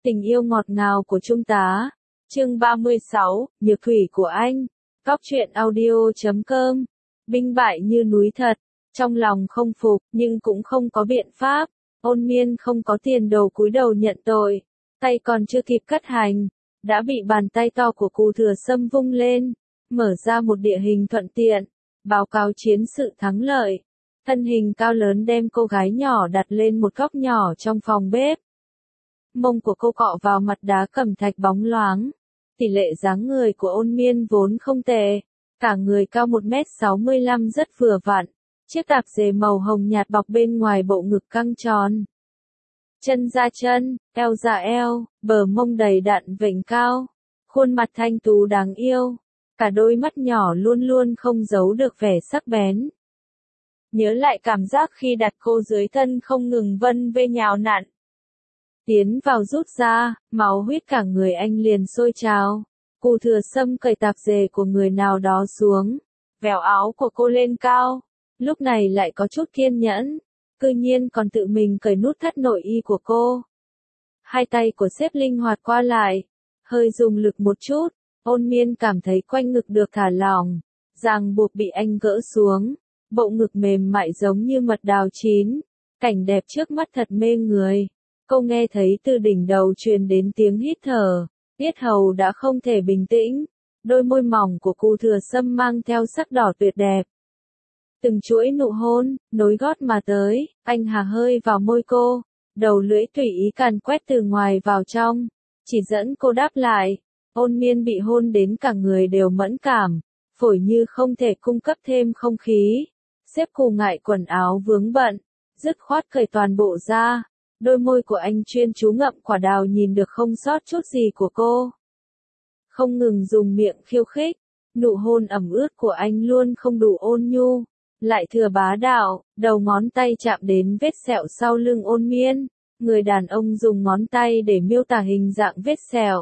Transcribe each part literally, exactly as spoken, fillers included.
Tình yêu ngọt ngào của Trung tá. Chương ba mươi sáu, Nhược thủy của anh. Góc truyện audio chấm com. Binh bại như núi thật, trong lòng không phục, nhưng cũng không có biện pháp. Ôn Miên không có tiền đồ cúi đầu nhận tội, tay còn chưa kịp cất hành, đã bị bàn tay to của Cù Thừa Sâm vung lên, mở ra một địa hình thuận tiện, báo cáo chiến sự thắng lợi. Thân hình cao lớn đem cô gái nhỏ đặt lên một góc nhỏ trong phòng bếp. Mông của cô cọ vào mặt đá cẩm thạch bóng loáng. Tỷ lệ dáng người của Ôn Miên vốn không tệ, cả người cao một mét sáu mươi lăm rất vừa vặn, chiếc tạp dề màu hồng nhạt bọc bên ngoài bộ ngực căng tròn. Chân ra chân, eo ra eo, bờ mông đầy đặn vểnh cao, khuôn mặt thanh tú đáng yêu, cả đôi mắt nhỏ luôn luôn không giấu được vẻ sắc bén. Nhớ lại cảm giác khi đặt cô dưới thân không ngừng vân vê nhào nặn. Tiến vào rút ra, máu huyết cả người anh liền sôi trào. Cù Thừa Sâm cởi tạp dề của người nào đó xuống, vèo áo của cô lên cao. Lúc này lại có chút kiên nhẫn, cư nhiên còn tự mình cởi nút thắt nội y của cô. Hai tay của sếp linh hoạt qua lại, hơi dùng lực một chút, Ôn Miên cảm thấy quanh ngực được thả lỏng, ràng buộc bị anh gỡ xuống, bộ ngực mềm mại giống như mật đào chín, cảnh đẹp trước mắt thật mê người. Cô nghe thấy từ đỉnh đầu truyền đến tiếng hít thở, yết hầu đã không thể bình tĩnh, đôi môi mỏng của Cù Thừa Sâm mang theo sắc đỏ tuyệt đẹp. Từng chuỗi nụ hôn, nối gót mà tới, anh hà hơi vào môi cô, đầu lưỡi tùy ý càn quét từ ngoài vào trong, chỉ dẫn cô đáp lại. Ôn Miên bị hôn đến cả người đều mẫn cảm, phổi như không thể cung cấp thêm không khí. Xếp Cù ngại quần áo vướng bận, dứt khoát cởi toàn bộ ra. Đôi môi của anh chuyên chú ngậm quả đào nhìn được không sót chút gì của cô. Không ngừng dùng miệng khiêu khích, nụ hôn ẩm ướt của anh luôn không đủ ôn nhu, lại thừa bá đạo, đầu ngón tay chạm đến vết sẹo sau lưng Ôn Miên. Người đàn ông dùng ngón tay để miêu tả hình dạng vết sẹo.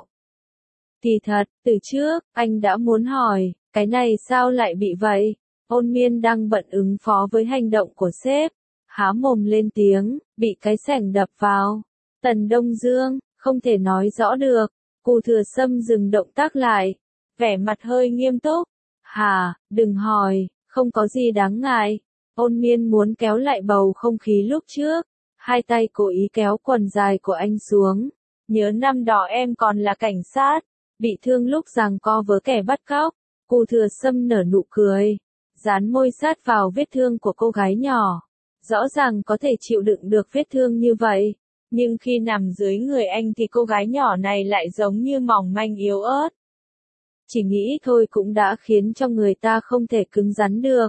Kỳ thật, từ trước, anh đã muốn hỏi, cái này sao lại bị vậy? Ôn Miên đang bận ứng phó với hành động của sếp. Há mồm lên tiếng, bị cái sẻng đập vào. Tần Đông Dương, không thể nói rõ được. Cù Thừa Sâm dừng động tác lại, vẻ mặt hơi nghiêm túc. Hà, đừng hỏi, không có gì đáng ngại. Ôn Miên muốn kéo lại bầu không khí lúc trước, hai tay cố ý kéo quần dài của anh xuống. Nhớ năm đó em còn là cảnh sát, bị thương lúc giằng co với kẻ bắt cóc. Cù Thừa Sâm nở nụ cười, dán môi sát vào vết thương của cô gái nhỏ. Rõ ràng có thể chịu đựng được vết thương như vậy, nhưng khi nằm dưới người anh thì cô gái nhỏ này lại giống như mỏng manh yếu ớt. Chỉ nghĩ thôi cũng đã khiến cho người ta không thể cứng rắn được.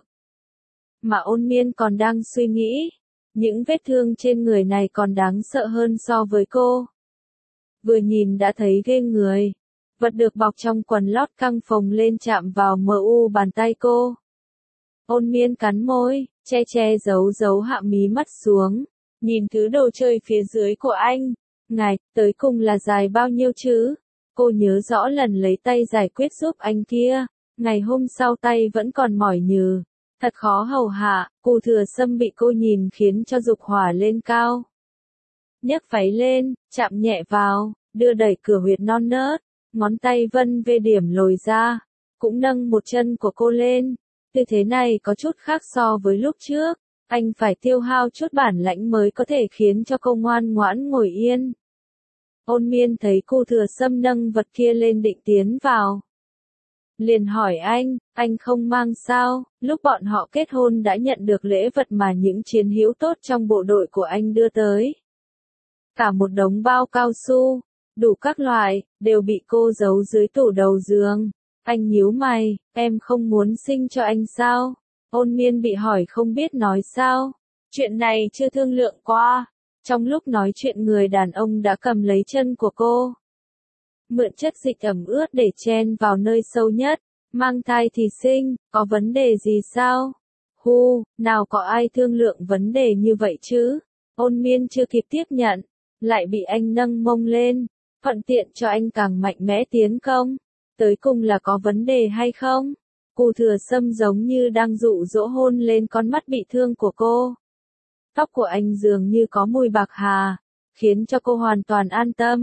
Mà Ôn Miên còn đang suy nghĩ, những vết thương trên người này còn đáng sợ hơn so với cô. Vừa nhìn đã thấy ghê người, vật được bọc trong quần lót căng phồng lên chạm vào mờ u bàn tay cô. Ôn Miên cắn môi, che che giấu giấu hạ mí mắt xuống, nhìn thứ đồ chơi phía dưới của anh. Ngài, tới cùng là dài bao nhiêu chứ? Cô nhớ rõ lần lấy tay giải quyết giúp anh kia, ngày hôm sau tay vẫn còn mỏi nhừ, thật khó hầu hạ. Cù Thừa Sâm bị cô nhìn khiến cho dục hỏa lên cao. Nhấc váy lên, chạm nhẹ vào, đưa đẩy cửa huyệt non nớt, ngón tay vân về điểm lồi ra, cũng nâng một chân của cô lên. Tư thế này có chút khác so với lúc trước, anh phải tiêu hao chút bản lãnh mới có thể khiến cho cô ngoan ngoãn ngồi yên. Ôn Miên thấy Cù Thừa Sâm nâng vật kia lên định tiến vào, liền hỏi anh, anh không mang sao? Lúc bọn họ kết hôn đã nhận được lễ vật mà những chiến hữu tốt trong bộ đội của anh đưa tới. Cả một đống bao cao su, đủ các loại, đều bị cô giấu dưới tủ đầu giường. Anh nhíu mày, em không muốn sinh cho anh sao? Ôn Miên bị hỏi không biết nói sao. Chuyện này chưa thương lượng qua. Trong lúc nói chuyện người đàn ông đã cầm lấy chân của cô. Mượn chất dịch ẩm ướt để chen vào nơi sâu nhất. Mang thai thì sinh, có vấn đề gì sao? Hu, nào có ai thương lượng vấn đề như vậy chứ? Ôn Miên chưa kịp tiếp nhận, lại bị anh nâng mông lên, thuận tiện cho anh càng mạnh mẽ tiến công. Tới cùng là có vấn đề hay không? Cù Thừa Sâm giống như đang dụ dỗ hôn lên con mắt bị thương của cô. Tóc của anh dường như có mùi bạc hà, khiến cho cô hoàn toàn an tâm,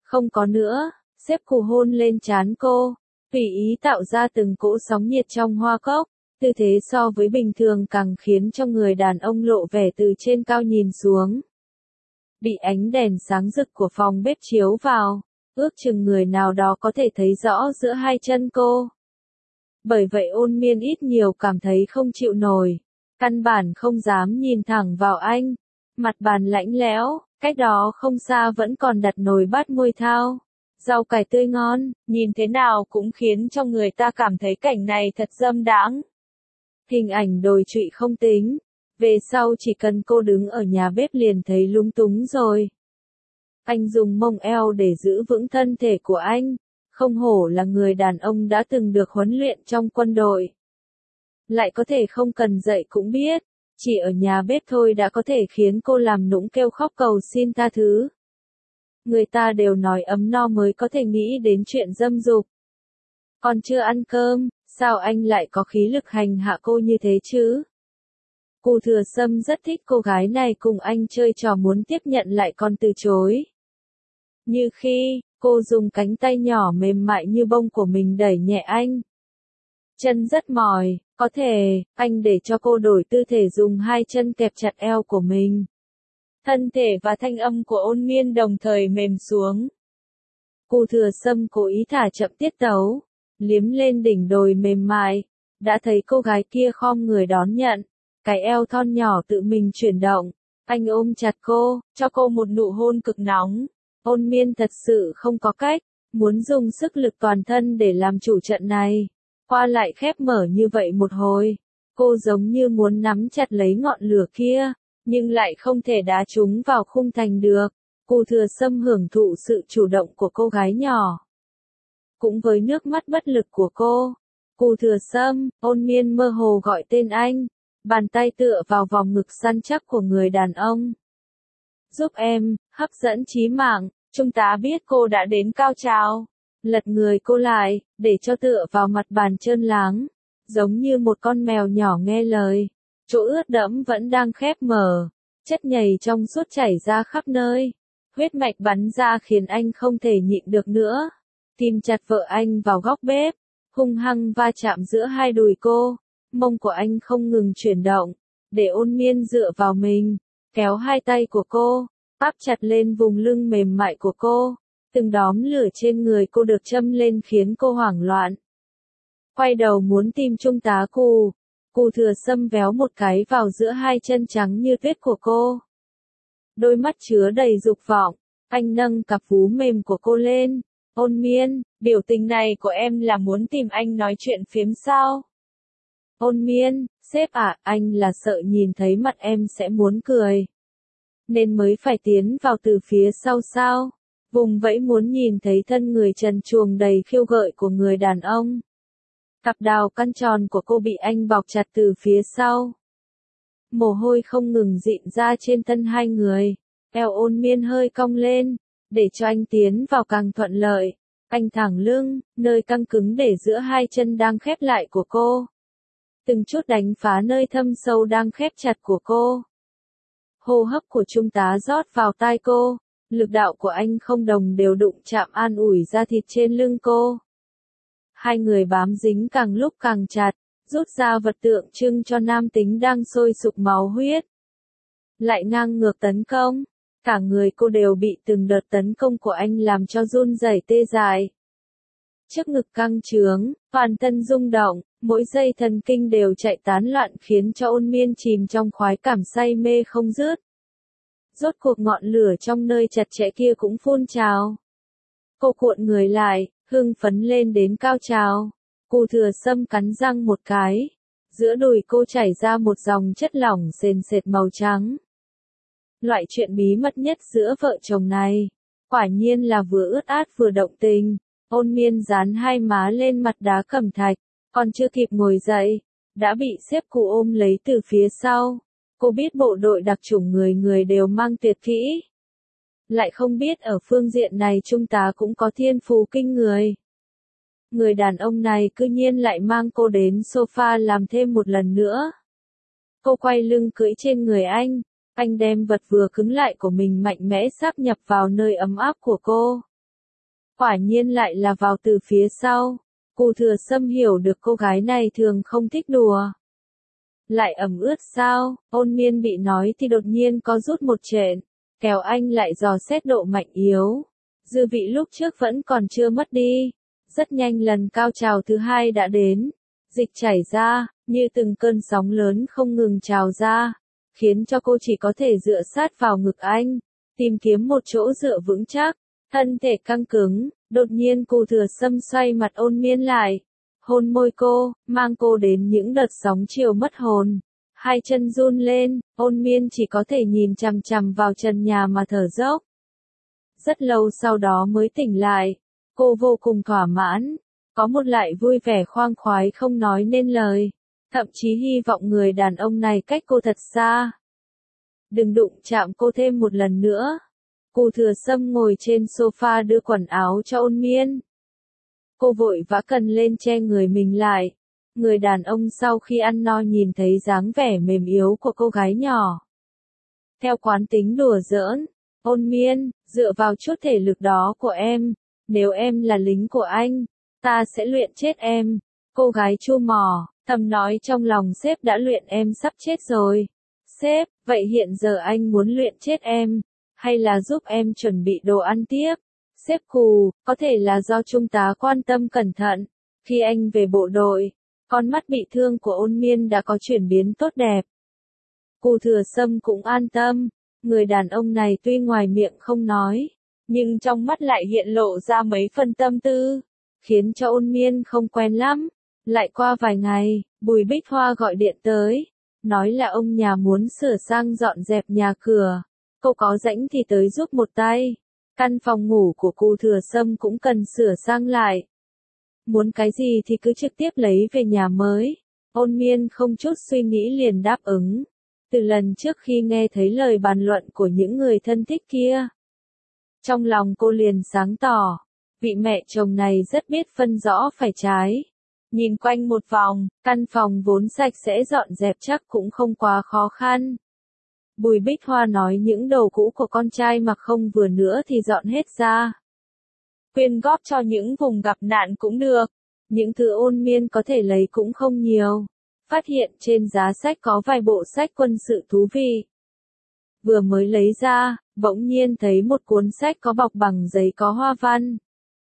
Không có nữa, xếp cù hôn lên trán cô, tùy ý tạo ra từng cỗ sóng nhiệt trong hoa cốc, tư thế so với bình thường càng khiến cho người đàn ông lộ vẻ từ trên cao nhìn xuống. Bị ánh đèn sáng rực của phòng bếp chiếu vào, ước chừng người nào đó có thể thấy rõ giữa hai chân cô. Bởi vậy Ôn Miên ít nhiều cảm thấy không chịu nổi, căn bản không dám nhìn thẳng vào anh. Mặt bàn lạnh lẽo, cách đó không xa vẫn còn đặt nồi bát môi thao, rau cải tươi ngon, nhìn thế nào cũng khiến cho người ta cảm thấy cảnh này thật dâm đãng. Hình ảnh đồi trụy không tính, về sau chỉ cần cô đứng ở nhà bếp liền thấy lung túng rồi. Anh dùng mông eo để giữ vững thân thể của anh, không hổ là người đàn ông đã từng được huấn luyện trong quân đội. Lại có thể không cần dạy cũng biết, chỉ ở nhà bếp thôi đã có thể khiến cô làm nũng kêu khóc cầu xin tha thứ. Người ta đều nói ấm no mới có thể nghĩ đến chuyện dâm dục. Còn chưa ăn cơm, sao anh lại có khí lực hành hạ cô như thế chứ? Cù Thừa Sâm rất thích cô gái này cùng anh chơi trò muốn tiếp nhận lại còn từ chối. Như khi, cô dùng cánh tay nhỏ mềm mại như bông của mình đẩy nhẹ anh. Chân rất mỏi, có thể, anh để cho cô đổi tư thể dùng hai chân kẹp chặt eo của mình. Thân thể và thanh âm của Ôn Miên đồng thời mềm xuống. Cù Thừa Sâm cố ý thả chậm tiết tấu, liếm lên đỉnh đồi mềm mại, đã thấy cô gái kia khom người đón nhận, cái eo thon nhỏ tự mình chuyển động, anh ôm chặt cô, cho cô một nụ hôn cực nóng. Ôn Miên thật sự không có cách, muốn dùng sức lực toàn thân để làm chủ trận này. Qua lại khép mở như vậy một hồi, cô giống như muốn nắm chặt lấy ngọn lửa kia, nhưng lại không thể đá chúng vào khung thành được. Cù Thừa Sâm hưởng thụ sự chủ động của cô gái nhỏ. Cũng với nước mắt bất lực của cô, Cù Thừa Sâm, Ôn Miên mơ hồ gọi tên anh, bàn tay tựa vào vòng ngực săn chắc của người đàn ông. Giúp em, hấp dẫn chí mạng, Trung tá biết cô đã đến cao trào. Lật người cô lại, để cho tựa vào mặt bàn trơn láng, giống như một con mèo nhỏ nghe lời. Chỗ ướt đẫm vẫn đang khép mở, chất nhầy trong suốt chảy ra khắp nơi. Huyết mạch bắn ra khiến anh không thể nhịn được nữa. Tìm chặt vợ anh vào góc bếp, hung hăng va chạm giữa hai đùi cô. Mông của anh không ngừng chuyển động, để Ôn Miên dựa vào mình, kéo hai tay của cô, áp chặt lên vùng lưng mềm mại của cô. Từng đóm lửa trên người cô được châm lên khiến cô hoảng loạn. Quay đầu muốn tìm Trung tá Cù, Cù Thừa Sâm véo một cái vào giữa hai chân trắng như tuyết của cô. Đôi mắt chứa đầy dục vọng, anh nâng cặp vú mềm của cô lên. Ôn Miên, biểu tình này của em là muốn tìm anh nói chuyện phiếm sao? Ôn Miên, sếp à, anh là sợ nhìn thấy mặt em sẽ muốn cười, nên mới phải tiến vào từ phía sau sao? Vùng vẫy muốn nhìn thấy thân người trần truồng đầy khiêu gợi của người đàn ông. Cặp đào căn tròn của cô bị anh bọc chặt từ phía sau. Mồ hôi không ngừng rịn ra trên thân hai người. Eo Ôn Miên hơi cong lên, để cho anh tiến vào càng thuận lợi. Anh thẳng lưng, nơi căng cứng để giữa hai chân đang khép lại của cô. Từng chút đánh phá nơi thâm sâu đang khép chặt của cô. Hô hấp của Trung tá rót vào tai cô. Lực đạo của anh không đồng đều đụng chạm an ủi da thịt trên lưng cô. Hai người bám dính càng lúc càng chặt, rút ra vật tượng trưng cho nam tính đang sôi sục máu huyết. Lại ngang ngược tấn công, cả người cô đều bị từng đợt tấn công của anh làm cho run rẩy tê dại. Trước ngực căng trướng, toàn thân rung động, mỗi giây thần kinh đều chạy tán loạn khiến cho Ôn Miên chìm trong khoái cảm say mê không dứt. Rốt cuộc ngọn lửa trong nơi chặt chẽ kia cũng phun trào. Cô cuộn người lại, hưng phấn lên đến cao trào. Cù Thừa Sâm cắn răng một cái. Giữa đùi cô chảy ra một dòng chất lỏng sền sệt màu trắng. Loại chuyện bí mật nhất giữa vợ chồng này. Quả nhiên là vừa ướt át vừa động tình. Ôn Miên dán hai má lên mặt đá cẩm thạch. Còn chưa kịp ngồi dậy, đã bị xếp cụ ôm lấy từ phía sau. Cô biết bộ đội đặc chủng người người đều mang tuyệt kỹ. Lại không biết ở phương diện này Trung tá cũng có thiên phú kinh người. Người đàn ông này cư nhiên lại mang cô đến sofa làm thêm một lần nữa. Cô quay lưng cưỡi trên người anh, anh đem vật vừa cứng lại của mình mạnh mẽ sáp nhập vào nơi ấm áp của cô. Quả nhiên lại là vào từ phía sau. Cù Thừa Sâm hiểu được cô gái này thường không thích đùa. Lại ẩm ướt sao? Ôn Miên bị nói thì đột nhiên có rút một trện, kéo anh lại dò xét độ mạnh yếu. Dư vị lúc trước vẫn còn chưa mất đi. Rất nhanh lần cao trào thứ hai đã đến. Dịch chảy ra, như từng cơn sóng lớn không ngừng trào ra, khiến cho cô chỉ có thể dựa sát vào ngực anh, tìm kiếm một chỗ dựa vững chắc, thân thể căng cứng. Đột nhiên Cù Thừa Sâm xoay mặt Ôn Miên lại, hôn môi cô, mang cô đến những đợt sóng chiều mất hồn. Hai chân run lên, Ôn Miên chỉ có thể nhìn chằm chằm vào trần nhà mà thở dốc. Rất lâu sau đó mới tỉnh lại, cô vô cùng thỏa mãn, có một lại vui vẻ khoang khoái không nói nên lời, thậm chí hy vọng người đàn ông này cách cô thật xa. Đừng đụng chạm cô thêm một lần nữa. Cù Thừa Sâm ngồi trên sofa đưa quần áo cho Ôn Miên. Cô vội vã cần lên che người mình lại. Người đàn ông sau khi ăn no nhìn thấy dáng vẻ mềm yếu của cô gái nhỏ. Theo quán tính đùa giỡn, Ôn Miên, dựa vào chút thể lực đó của em, nếu em là lính của anh, ta sẽ luyện chết em. Cô gái chu mỏ, thầm nói trong lòng, sếp đã luyện em sắp chết rồi. Sếp, vậy hiện giờ anh muốn luyện chết em, hay là giúp em chuẩn bị đồ ăn tiếp? Sếp Cù, có thể là do trung tá quan tâm cẩn thận. Khi anh về bộ đội, con mắt bị thương của Ôn Miên đã có chuyển biến tốt đẹp. Cù Thừa Sâm cũng an tâm, người đàn ông này tuy ngoài miệng không nói, nhưng trong mắt lại hiện lộ ra mấy phần tâm tư, khiến cho Ôn Miên không quen lắm. Lại qua vài ngày, Bùi Bích Hoa gọi điện tới, nói là ông nhà muốn sửa sang dọn dẹp nhà cửa, cô có rảnh thì tới giúp một tay. Căn phòng ngủ của Cù Thừa Sâm cũng cần sửa sang lại. Muốn cái gì thì cứ trực tiếp lấy về nhà mới. Ôn Miên không chút suy nghĩ liền đáp ứng. Từ lần trước khi nghe thấy lời bàn luận của những người thân thích kia, trong lòng cô liền sáng tỏ, vị mẹ chồng này rất biết phân rõ phải trái. Nhìn quanh một vòng, căn phòng vốn sạch sẽ dọn dẹp chắc cũng không quá khó khăn. Bùi Bích Hoa nói những đồ cũ của con trai mặc không vừa nữa thì dọn hết ra. Quyên góp cho những vùng gặp nạn cũng được. Những thứ Ôn Miên có thể lấy cũng không nhiều. Phát hiện trên giá sách có vài bộ sách quân sự thú vị. Vừa mới lấy ra, bỗng nhiên thấy một cuốn sách có bọc bằng giấy có hoa văn.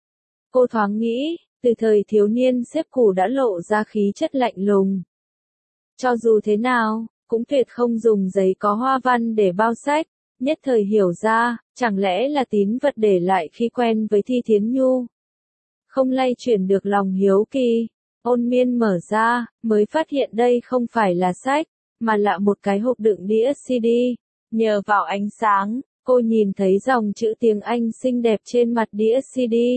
Cô thoáng nghĩ, từ thời thiếu niên sếp Cù đã lộ ra khí chất lạnh lùng. Cho dù thế nào, cũng tuyệt không dùng giấy có hoa văn để bao sách. Nhất thời hiểu ra, chẳng lẽ là tín vật để lại khi quen với Thi Thiến Nhu. Không lay chuyển được lòng hiếu kỳ, Ôn Miên mở ra, mới phát hiện đây không phải là sách, mà là một cái hộp đựng đĩa xê đê. Nhờ vào ánh sáng, cô nhìn thấy dòng chữ tiếng Anh xinh đẹp trên mặt đĩa xê đê.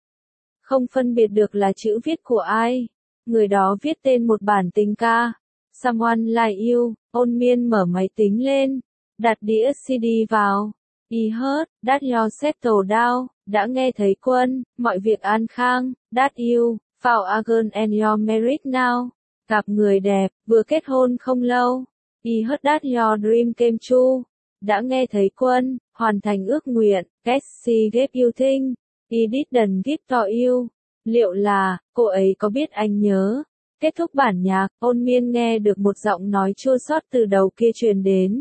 Không phân biệt được là chữ viết của ai. Người đó viết tên một bản tình ca. Someone Like You. Ôn Miên mở máy tính lên, đặt đĩa xê đê vào. I heard that you settled down. Đã nghe thấy Quân, mọi việc an khang. That you found a girl and you're married now. Gặp người đẹp, vừa kết hôn không lâu. I heard that your dream came true. Đã nghe thấy Quân, hoàn thành ước nguyện. Guess she gave you things he didn't give to you. Liệu là, cô ấy có biết anh nhớ? Kết thúc bản nhạc, Ôn Miên nghe được một giọng nói chua xót từ đầu kia truyền đến.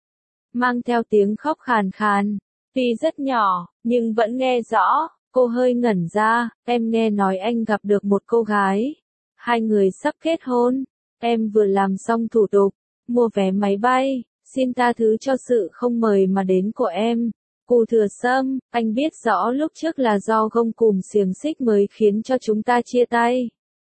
Mang theo tiếng khóc khàn khàn. Tuy rất nhỏ, nhưng vẫn nghe rõ. Cô hơi ngẩn ra, em nghe nói anh gặp được một cô gái. Hai người sắp kết hôn. Em vừa làm xong thủ tục, mua vé máy bay. Xin tha thứ cho sự không mời mà đến của em. Cù Thừa Sâm, anh biết rõ lúc trước là do gông cùm xiềng xích mới khiến cho chúng ta chia tay.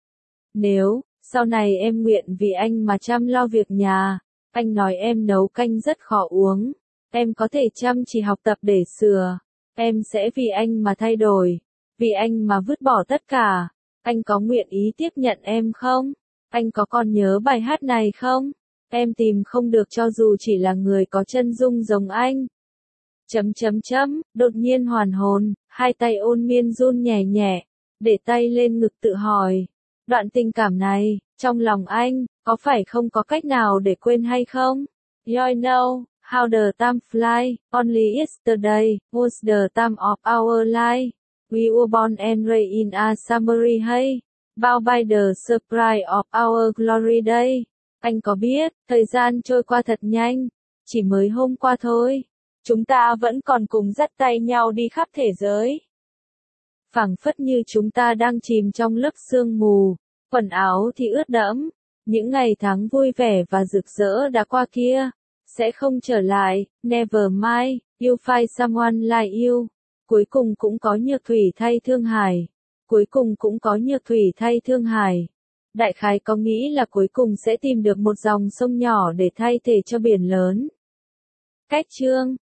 Nếu, sau này em nguyện vì anh mà chăm lo việc nhà, anh nói em nấu canh rất khó uống, em có thể chăm chỉ học tập để sửa, em sẽ vì anh mà thay đổi, vì anh mà vứt bỏ tất cả. Anh có nguyện ý tiếp nhận em không? Anh có còn nhớ bài hát này không? Em tìm không được cho dù chỉ là người có chân dung giống anh. Chấm chấm chấm, đột nhiên hoàn hồn, hai tay Ôn Miên run nhẹ nhẹ, để tay lên ngực tự hỏi. Đoạn tình cảm này, trong lòng anh, có phải không có cách nào để quên hay không? You know, how the time fly, only yesterday, was the time of our life. We were born and raised in a summary hay. Bound by the surprise of our glory day. Anh có biết, thời gian trôi qua thật nhanh. Chỉ mới hôm qua thôi. Chúng ta vẫn còn cùng dắt tay nhau đi khắp thế giới. Phảng phất như chúng ta đang chìm trong lớp sương mù. Quần áo thì ướt đẫm. Những ngày tháng vui vẻ và rực rỡ đã qua kia. Sẽ không trở lại. Never mind, you find someone like you. Cuối cùng cũng có Nhược Thủy thay Thương Hải. Cuối cùng cũng có Nhược Thủy thay Thương Hải. Đại khái có nghĩ là cuối cùng sẽ tìm được một dòng sông nhỏ để thay thế cho biển lớn. Cách chương